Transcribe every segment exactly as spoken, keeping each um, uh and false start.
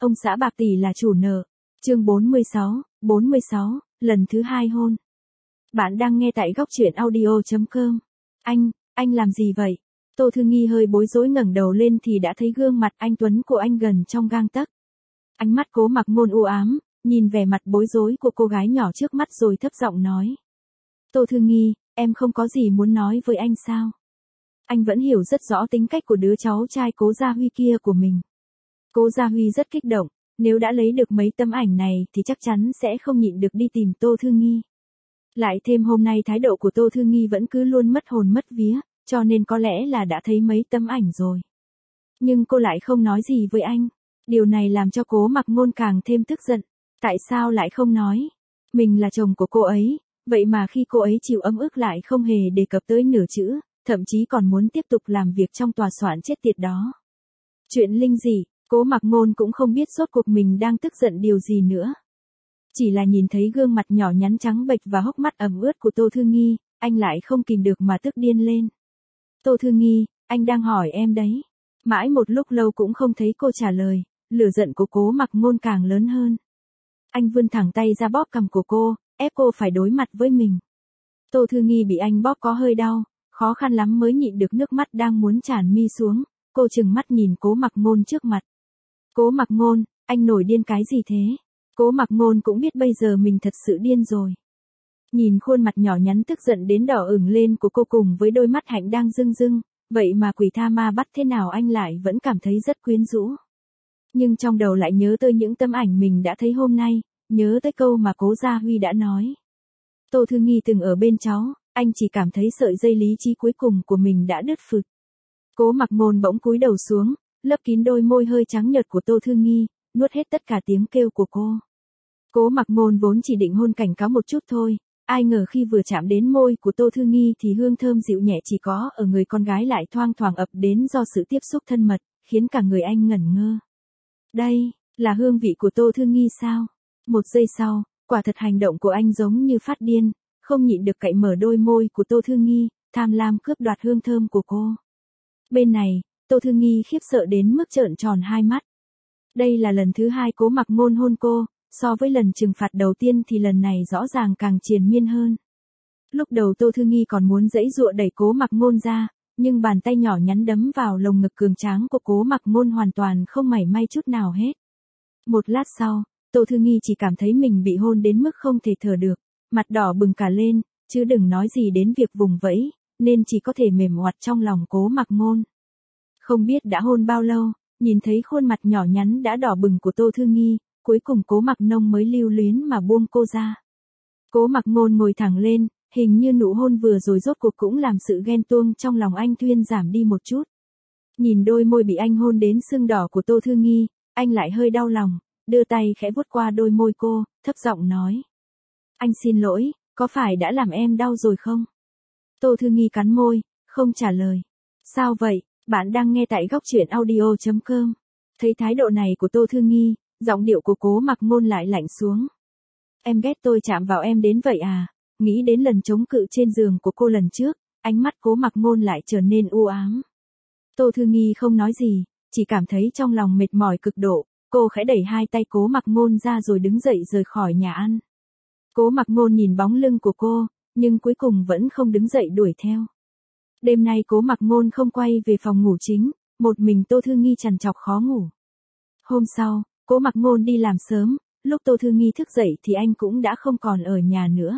Ông xã bạc tỷ là chủ nợ. Chương bốn mươi sáu, bốn mươi sáu, lần thứ hai hôn. Bạn đang nghe tại góc truyện audio chấm com. Anh, anh làm gì vậy? Tô Thư Nghi hơi bối rối ngẩng đầu lên thì đã thấy gương mặt anh tuấn của anh gần trong gang tấc. Ánh mắt Cố Mặc Ngôn u ám, nhìn vẻ mặt bối rối của cô gái nhỏ trước mắt rồi thấp giọng nói. Tô Thư Nghi, em không có gì muốn nói với anh sao? Anh vẫn hiểu rất rõ tính cách của đứa cháu trai Cố Gia Huy kia của mình. Cố Gia Huy rất kích động, nếu đã lấy được mấy tấm ảnh này thì chắc chắn sẽ không nhịn được đi tìm Tô Thư Nghi. Lại thêm hôm nay thái độ của Tô Thư Nghi vẫn cứ luôn mất hồn mất vía, cho nên có lẽ là đã thấy mấy tấm ảnh rồi. Nhưng cô lại không nói gì với anh. Điều này làm cho Cố Mặc Ngôn càng thêm tức giận. Tại sao lại không nói? Mình là chồng của cô ấy, vậy mà khi cô ấy chịu ấm ức lại không hề đề cập tới nửa chữ, thậm chí còn muốn tiếp tục làm việc trong tòa soạn chết tiệt đó. Chuyện linh dị, Cố Mặc Ngôn cũng không biết rốt cuộc mình đang tức giận điều gì nữa. Chỉ là nhìn thấy gương mặt nhỏ nhắn trắng bệch và hốc mắt ẩm ướt của Tô Thư Nghi, anh lại không kìm được mà tức điên lên. Tô Thư Nghi, anh đang hỏi em đấy. Mãi một lúc lâu cũng không thấy cô trả lời, lửa giận của Cố Mặc Ngôn càng lớn hơn. Anh vươn thẳng tay ra bóp cằm của cô, ép cô phải đối mặt với mình. Tô Thư Nghi bị anh bóp có hơi đau, khó khăn lắm mới nhịn được nước mắt đang muốn tràn mi xuống, cô trừng mắt nhìn Cố Mặc Ngôn trước mặt. Cố Mặc Ngôn, anh nổi điên cái gì thế? Cố Mặc Ngôn cũng biết bây giờ mình thật sự điên rồi. Nhìn khuôn mặt nhỏ nhắn tức giận đến đỏ ửng lên của cô cùng với đôi mắt hạnh đang rưng rưng, vậy mà quỷ tha ma bắt thế nào anh lại vẫn cảm thấy rất quyến rũ. Nhưng trong đầu lại nhớ tới những tấm ảnh mình đã thấy hôm nay, nhớ tới câu mà Cố Gia Huy đã nói. Tô Thư Nghi từng ở bên cháu, anh chỉ cảm thấy sợi dây lý trí cuối cùng của mình đã đứt phụt. Cố Mặc Ngôn bỗng cúi đầu xuống, lấp kín đôi môi hơi trắng nhợt của Tô Thư Nghi, nuốt hết tất cả tiếng kêu của cô. Cố Mặc Ngôn vốn chỉ định hôn cảnh cáo một chút thôi, ai ngờ khi vừa chạm đến môi của Tô Thư Nghi thì hương thơm dịu nhẹ chỉ có ở người con gái lại thoang thoảng ập đến do sự tiếp xúc thân mật, khiến cả người anh ngẩn ngơ. Đây, là hương vị của Tô Thư Nghi sao? Một giây sau, quả thật hành động của anh giống như phát điên, không nhịn được cạy mở đôi môi của Tô Thư Nghi, tham lam cướp đoạt hương thơm của cô. Bên này, Tô Thư Nghi khiếp sợ đến mức trợn tròn hai mắt. Đây là lần thứ hai Cố Mặc Ngôn hôn cô, so với lần trừng phạt đầu tiên thì lần này rõ ràng càng triền miên hơn. Lúc đầu Tô Thư Nghi còn muốn giãy giụa đẩy Cố Mặc Ngôn ra, nhưng bàn tay nhỏ nhắn đấm vào lồng ngực cường tráng của Cố Mặc Ngôn hoàn toàn không mảy may chút nào hết. Một lát sau, Tô Thư Nghi chỉ cảm thấy mình bị hôn đến mức không thể thở được, mặt đỏ bừng cả lên, chứ đừng nói gì đến việc vùng vẫy, nên chỉ có thể mềm oặt trong lòng Cố Mặc Ngôn. Không biết đã hôn bao lâu, nhìn thấy khuôn mặt nhỏ nhắn đã đỏ bừng của Tô Thư Nghi, cuối cùng Cố Mặc Nông mới lưu luyến mà buông cô ra. Cố Mặc Ngôn ngồi thẳng lên, hình như nụ hôn vừa rồi rốt cuộc cũng làm sự ghen tuông trong lòng anh thuyên giảm đi một chút. Nhìn đôi môi bị anh hôn đến sưng đỏ của Tô Thư Nghi, anh lại hơi đau lòng, đưa tay khẽ vuốt qua đôi môi cô, thấp giọng nói. Anh xin lỗi, có phải đã làm em đau rồi không? Tô Thư Nghi cắn môi, không trả lời. Sao vậy, bạn đang nghe tại góc truyện audio chấm com. Thấy thái độ này của Tô Thư Nghi, giọng điệu của Cố Mặc Ngôn lại lạnh xuống. Em ghét tôi chạm vào em đến vậy à? Nghĩ đến lần chống cự trên giường của cô lần trước, ánh mắt Cố Mặc Ngôn lại trở nên u ám. Tô Thư Nghi không nói gì, chỉ cảm thấy trong lòng mệt mỏi cực độ, cô khẽ đẩy hai tay Cố Mặc Ngôn ra rồi đứng dậy rời khỏi nhà ăn. Cố Mặc Ngôn nhìn bóng lưng của cô, nhưng cuối cùng vẫn không đứng dậy đuổi theo. Đêm nay Cố Mặc Ngôn không quay về phòng ngủ chính, một mình Tô Thư Nghi trằn trọc khó ngủ. Hôm sau, Cố Mặc Ngôn đi làm sớm, lúc Tô Thư Nghi thức dậy thì anh cũng đã không còn ở nhà nữa.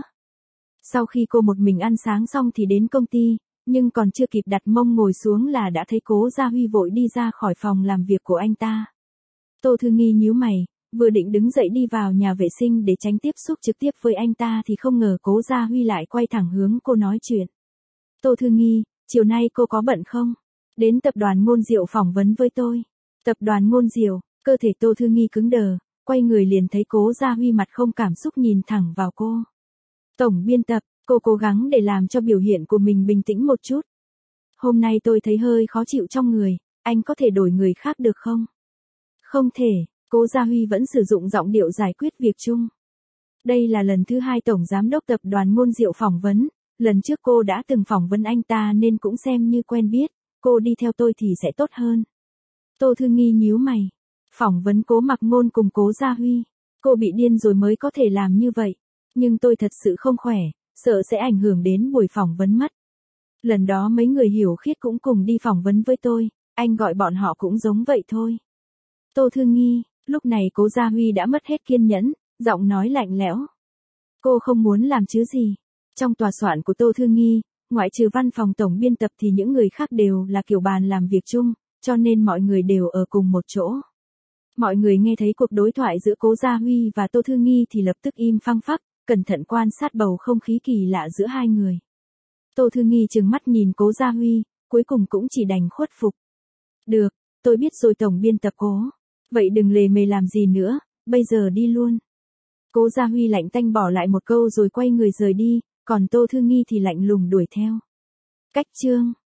Sau khi cô một mình ăn sáng xong thì đến công ty, nhưng còn chưa kịp đặt mông ngồi xuống là đã thấy Cố Gia Huy vội đi ra khỏi phòng làm việc của anh ta. Tô Thư Nghi nhíu mày, vừa định đứng dậy đi vào nhà vệ sinh để tránh tiếp xúc trực tiếp với anh ta thì không ngờ Cố Gia Huy lại quay thẳng hướng cô nói chuyện. Tô Thư Nghi, chiều nay cô có bận không? Đến tập đoàn Ngôn Diệu phỏng vấn với tôi. Tập đoàn Ngôn Diệu, cơ thể Tô Thư Nghi cứng đờ, quay người liền thấy Cố Gia Huy mặt không cảm xúc nhìn thẳng vào cô. Tổng biên tập, cô cố gắng để làm cho biểu hiện của mình bình tĩnh một chút. Hôm nay tôi thấy hơi khó chịu trong người, anh có thể đổi người khác được không? Không thể, Cố Gia Huy vẫn sử dụng giọng điệu giải quyết việc chung. Đây là lần thứ hai Tổng Giám đốc Tập đoàn Ngôn Diệu phỏng vấn, lần trước cô đã từng phỏng vấn anh ta nên cũng xem như quen biết, cô đi theo tôi thì sẽ tốt hơn. Tô Thư Nghi nhíu mày. Phỏng vấn Cố Mặc Ngôn cùng Cố Gia Huy. Cô bị điên rồi mới có thể làm như vậy. Nhưng tôi thật sự không khỏe, sợ sẽ ảnh hưởng đến buổi phỏng vấn mất. Lần đó mấy người hiểu khiết cũng cùng đi phỏng vấn với tôi, anh gọi bọn họ cũng giống vậy thôi. Tô Thư Nghi, lúc này Cố Gia Huy đã mất hết kiên nhẫn, giọng nói lạnh lẽo. Cô không muốn làm chứ gì. Trong tòa soạn của Tô Thư Nghi, ngoại trừ văn phòng tổng biên tập thì những người khác đều là kiểu bàn làm việc chung, cho nên mọi người đều ở cùng một chỗ. Mọi người nghe thấy cuộc đối thoại giữa Cố Gia Huy và Tô Thư Nghi thì lập tức im phăng phắc, cẩn thận quan sát bầu không khí kỳ lạ giữa hai người. Tô Thư Nghi trừng mắt nhìn Cố Gia Huy, cuối cùng cũng chỉ đành khuất phục. Được, tôi biết rồi tổng biên tập Cố. Vậy đừng lề mề làm gì nữa, bây giờ đi luôn. Cố Gia Huy lạnh tanh bỏ lại một câu rồi quay người rời đi, còn Tô Thư Nghi thì lạnh lùng đuổi theo. Cách chương